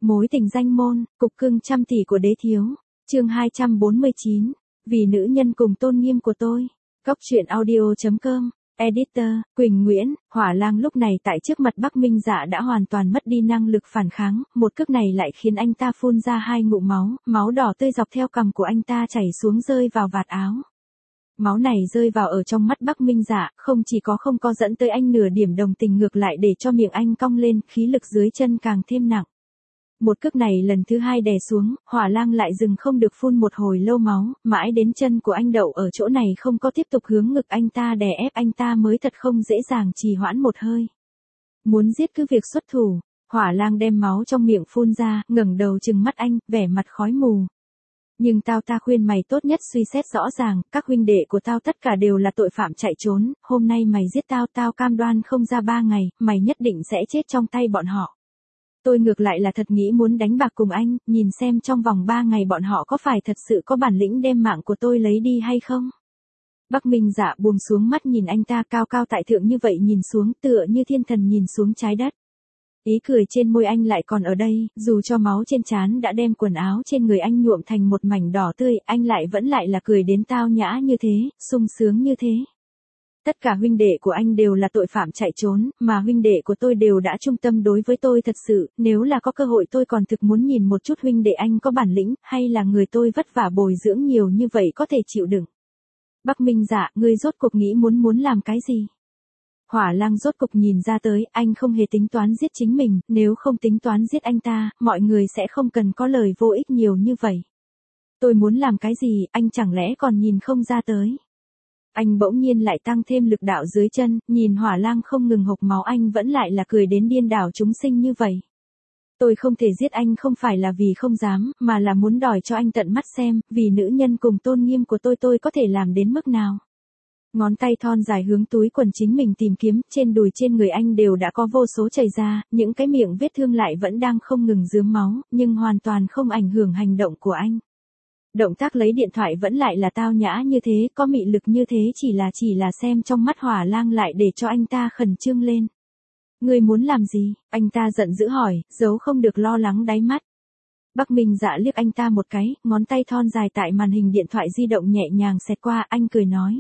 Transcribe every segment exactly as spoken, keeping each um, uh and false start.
Mối tình danh môn, cục cưng trăm tỷ của đế thiếu. Chương hai trăm bốn mươi chín. Vì nữ nhân cùng tôn nghiêm của tôi. Góc truyện audio chấm com. Editor, Quỳnh Nguyễn. Hỏa Lang lúc này tại trước mặt Bắc Minh Dạ đã hoàn toàn mất đi năng lực phản kháng, một cước này lại khiến anh ta phun ra hai ngụm máu, máu đỏ tươi dọc theo cằm của anh ta chảy xuống rơi vào vạt áo. Máu này rơi vào ở trong mắt Bắc Minh Dạ, không chỉ có không có dẫn tới anh nửa điểm đồng tình, ngược lại để cho miệng anh cong lên, khí lực dưới chân càng thêm nặng. Một cước này lần thứ hai đè xuống, Hỏa Lang lại dừng không được phun một hồi lâu máu, mãi đến chân của anh đậu ở chỗ này không có tiếp tục hướng ngực anh ta đè ép anh ta mới thật không dễ dàng trì hoãn một hơi. Muốn giết cứ việc xuất thủ. Hỏa Lang đem máu trong miệng phun ra, ngẩng đầu trừng mắt anh, vẻ mặt khói mù. Nhưng tao ta khuyên mày tốt nhất suy xét rõ ràng, các huynh đệ của tao tất cả đều là tội phạm chạy trốn, hôm nay mày giết tao, tao cam đoan không ra ba ngày, mày nhất định sẽ chết trong tay bọn họ. Tôi ngược lại là thật nghĩ muốn đánh bạc cùng anh, nhìn xem trong vòng ba ngày bọn họ có phải thật sự có bản lĩnh đem mạng của tôi lấy đi hay không. Bắc Minh Dạ buông xuống mắt nhìn anh ta, cao cao tại thượng như vậy nhìn xuống, tựa như thiên thần nhìn xuống trái đất. Ý cười trên môi anh lại còn ở đây, dù cho máu trên trán đã đem quần áo trên người anh nhuộm thành một mảnh đỏ tươi, anh lại vẫn lại là cười đến tao nhã như thế, sung sướng như thế. Tất cả huynh đệ của anh đều là tội phạm chạy trốn, mà huynh đệ của tôi đều đã trung tâm đối với tôi thật sự, nếu là có cơ hội tôi còn thực muốn nhìn một chút huynh đệ anh có bản lĩnh, hay là người tôi vất vả bồi dưỡng nhiều như vậy có thể chịu đựng. Bắc Minh Dạ, ngươi rốt cuộc nghĩ muốn muốn làm cái gì? Hỏa Lang rốt cục nhìn ra tới, anh không hề tính toán giết chính mình, nếu không tính toán giết anh ta, mọi người sẽ không cần có lời vô ích nhiều như vậy. Tôi muốn làm cái gì, anh chẳng lẽ còn nhìn không ra tới? Anh bỗng nhiên lại tăng thêm lực đạo dưới chân, nhìn Hỏa Lang không ngừng hộc máu, anh vẫn lại là cười đến điên đảo chúng sinh như vậy. Tôi không thể giết anh không phải là vì không dám, mà là muốn đòi cho anh tận mắt xem, vì nữ nhân cùng tôn nghiêm của tôi tôi có thể làm đến mức nào. Ngón tay thon dài hướng túi quần chính mình tìm kiếm, trên đùi trên người anh đều đã có vô số chảy ra, những cái miệng vết thương lại vẫn đang không ngừng rướm máu, nhưng hoàn toàn không ảnh hưởng hành động của anh. Động tác lấy điện thoại vẫn lại là tao nhã như thế, có mị lực như thế, chỉ là chỉ là xem trong mắt Hỏa Lang lại để cho anh ta khẩn trương lên. Ngươi muốn làm gì? Anh ta giận dữ hỏi, giấu không được lo lắng đáy mắt. Bắc Minh Dạ liếc anh ta một cái, ngón tay thon dài tại màn hình điện thoại di động nhẹ nhàng xẹt qua, anh cười nói.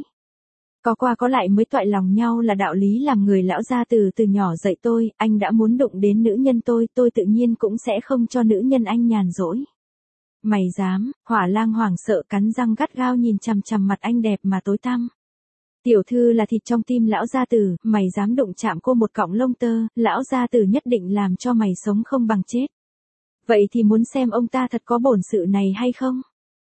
Có qua có lại mới toại lòng nhau là đạo lý làm người lão gia từ từ nhỏ dạy tôi, anh đã muốn đụng đến nữ nhân tôi, tôi tự nhiên cũng sẽ không cho nữ nhân anh nhàn rỗi. Mày dám? Hỏa Lang hoảng sợ cắn răng gắt gao nhìn chằm chằm mặt anh đẹp mà tối tăm. Tiểu thư là thịt trong tim lão gia tử, mày dám đụng chạm cô một cọng lông tơ, lão gia tử nhất định làm cho mày sống không bằng chết. Vậy thì muốn xem ông ta thật có bổn sự này hay không?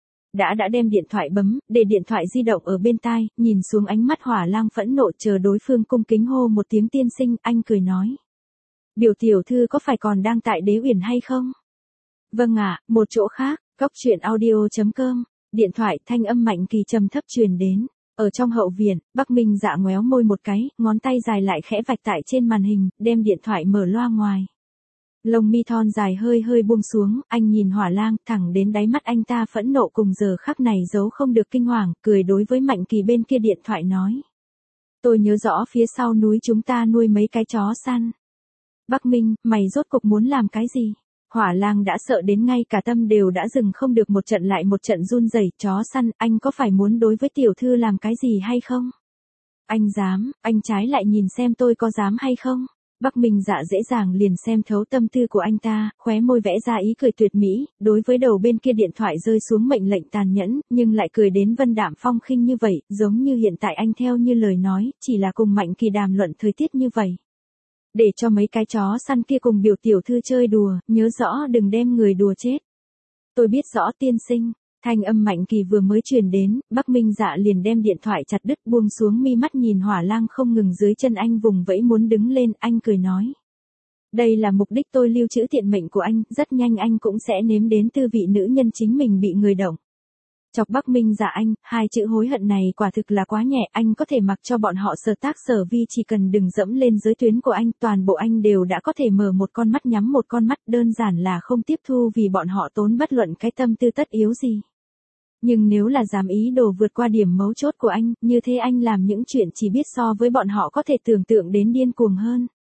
Đã đã đem điện thoại bấm, để điện thoại di động ở bên tai, nhìn xuống ánh mắt Hỏa Lang phẫn nộ chờ đối phương cung kính hô một tiếng tiên sinh, anh cười nói. Biểu tiểu thư có phải còn đang tại Đế Uyển hay không? Vâng ạ, một chỗ khác. Góc truyện audio chấm com. Điện thoại thanh âm Mạnh Kỳ trầm thấp truyền đến. Ở trong hậu viện, Bắc Minh Dạ ngoéo môi một cái, ngón tay dài lại khẽ vạch tại trên màn hình, đem điện thoại mở loa ngoài. Lông mi thon dài hơi hơi buông xuống, anh nhìn Hỏa Lang, thẳng đến đáy mắt anh ta phẫn nộ cùng giờ khắc này giấu không được kinh hoàng, cười đối với Mạnh Kỳ bên kia điện thoại nói. Tôi nhớ rõ phía sau núi chúng ta nuôi mấy cái chó săn. Bắc Minh, mày rốt cục muốn làm cái gì? Hỏa Lang đã sợ đến ngay cả tâm đều đã dừng không được, một trận lại một trận run rẩy. Chó săn, anh có phải muốn đối với tiểu thư làm cái gì hay không? Anh dám, anh trái lại nhìn xem tôi có dám hay không? Bắc Minh Dạ dễ dàng liền xem thấu tâm tư của anh ta, khóe môi vẽ ra ý cười tuyệt mỹ, đối với đầu bên kia điện thoại rơi xuống mệnh lệnh tàn nhẫn, nhưng lại cười đến vân đạm phong khinh như vậy, giống như hiện tại anh theo như lời nói, chỉ là cùng Mạnh Kỳ đàm luận thời tiết như vậy. Để cho mấy cái chó săn kia cùng biểu tiểu thư chơi đùa, nhớ rõ đừng đem người đùa chết. Tôi biết rõ tiên sinh. Thanh âm Mạnh Kỳ vừa mới truyền đến, Bắc Minh Dạ liền đem điện thoại chặt đứt, buông xuống mi mắt nhìn Hỏa Lang không ngừng dưới chân anh vùng vẫy muốn đứng lên, anh cười nói. Đây là mục đích tôi lưu trữ tiện mệnh của anh, rất nhanh anh cũng sẽ nếm đến tư vị nữ nhân chính mình bị người động. Chọc Bắc Minh Dạ anh, hai chữ hối hận này quả thực là quá nhẹ, anh có thể mặc cho bọn họ sở tác sở vi, chỉ cần đừng dẫm lên giới tuyến của anh, toàn bộ anh đều đã có thể mở một con mắt nhắm một con mắt, đơn giản là không tiếp thu vì bọn họ tốn bất luận cái tâm tư tất yếu gì. Nhưng nếu là dám ý đồ vượt qua điểm mấu chốt của anh, như thế anh làm những chuyện chỉ biết so với bọn họ có thể tưởng tượng đến điên cuồng hơn.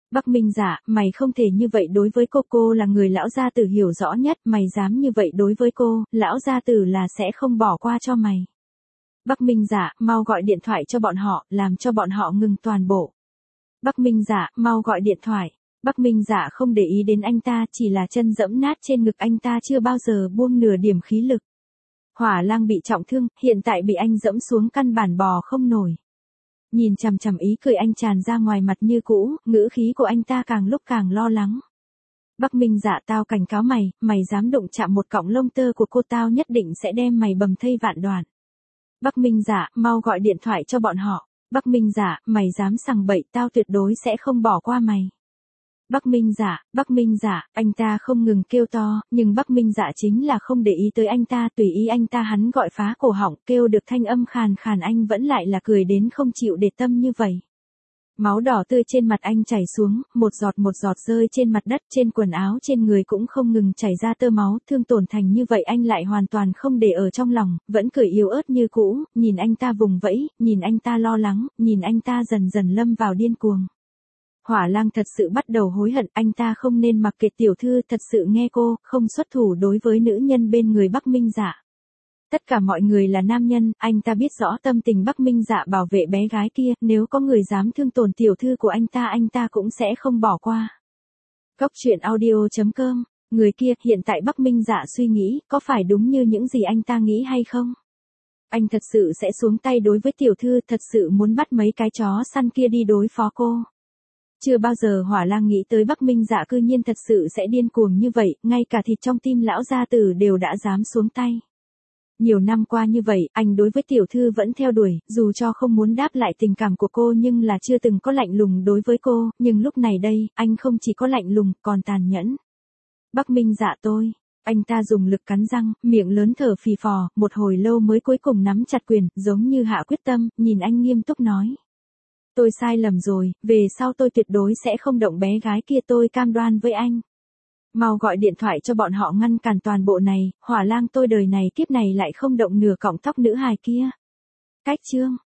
Bắc Minh Dạ, mày không thể như vậy đối với cô, cô là người lão gia tử hiểu rõ nhất, mày dám như vậy đối với cô, lão gia tử là sẽ không bỏ qua cho mày. Bắc Minh Dạ, mau gọi điện thoại cho bọn họ, làm cho bọn họ ngừng toàn bộ. Bắc Minh Dạ, mau gọi điện thoại. Bắc Minh Dạ không để ý đến anh ta, chỉ là chân dẫm nát trên ngực anh ta chưa bao giờ buông nửa điểm khí lực. Hỏa Lang bị trọng thương, hiện tại bị anh dẫm xuống căn bản bò không nổi. Nhìn chằm chằm ý cười anh tràn ra ngoài mặt như cũ, ngữ khí của anh ta càng lúc càng lo lắng. Bắc Minh Dạ, tao cảnh cáo mày, mày dám đụng chạm một cọng lông tơ của cô tao nhất định sẽ đem mày bầm thây vạn đoạn. Bắc Minh Dạ, mau gọi điện thoại cho bọn họ. Bắc Minh Dạ, mày dám sằng bậy, tao tuyệt đối sẽ không bỏ qua mày. Bắc Minh Dạ, Bắc Minh Dạ, anh ta không ngừng kêu to, nhưng Bắc Minh Dạ chính là không để ý tới anh ta, tùy ý anh ta hắn gọi phá cổ họng, kêu được thanh âm khàn khàn anh vẫn lại là cười đến không chịu để tâm như vậy. Máu đỏ tươi trên mặt anh chảy xuống, một giọt một giọt rơi trên mặt đất, trên quần áo trên người cũng không ngừng chảy ra tơ máu, thương tổn thành như vậy anh lại hoàn toàn không để ở trong lòng, vẫn cười yếu ớt như cũ, nhìn anh ta vùng vẫy, nhìn anh ta lo lắng, nhìn anh ta dần dần lâm vào điên cuồng. Hỏa Lang thật sự bắt đầu hối hận, anh ta không nên mặc kệ tiểu thư, thật sự nghe cô, không xuất thủ đối với nữ nhân bên người Bắc Minh Dạ. Tất cả mọi người là nam nhân, anh ta biết rõ tâm tình Bắc Minh Dạ bảo vệ bé gái kia, nếu có người dám thương tổn tiểu thư của anh ta anh ta cũng sẽ không bỏ qua. Góc truyện audio chấm com, người kia, hiện tại Bắc Minh Dạ suy nghĩ, có phải đúng như những gì anh ta nghĩ hay không? Anh thật sự sẽ xuống tay đối với tiểu thư, thật sự muốn bắt mấy cái chó săn kia đi đối phó cô. Chưa bao giờ Hỏa Lang nghĩ tới Bắc Minh Dạ cư nhiên thật sự sẽ điên cuồng như vậy, ngay cả thịt trong tim lão gia tử đều đã dám xuống tay. Nhiều năm qua như vậy, anh đối với tiểu thư vẫn theo đuổi, dù cho không muốn đáp lại tình cảm của cô nhưng là chưa từng có lạnh lùng đối với cô, nhưng lúc này đây, anh không chỉ có lạnh lùng, còn tàn nhẫn. Bắc Minh Dạ tôi, anh ta dùng lực cắn răng, miệng lớn thở phì phò, một hồi lâu mới cuối cùng nắm chặt quyền, giống như hạ quyết tâm, nhìn anh nghiêm túc nói. Tôi sai lầm rồi, về sau tôi tuyệt đối sẽ không động bé gái kia, tôi cam đoan với anh. Mau gọi điện thoại cho bọn họ ngăn cản toàn bộ này, Hỏa Lang tôi đời này kiếp này lại không động nửa cọng tóc nữ hài kia. Cách chương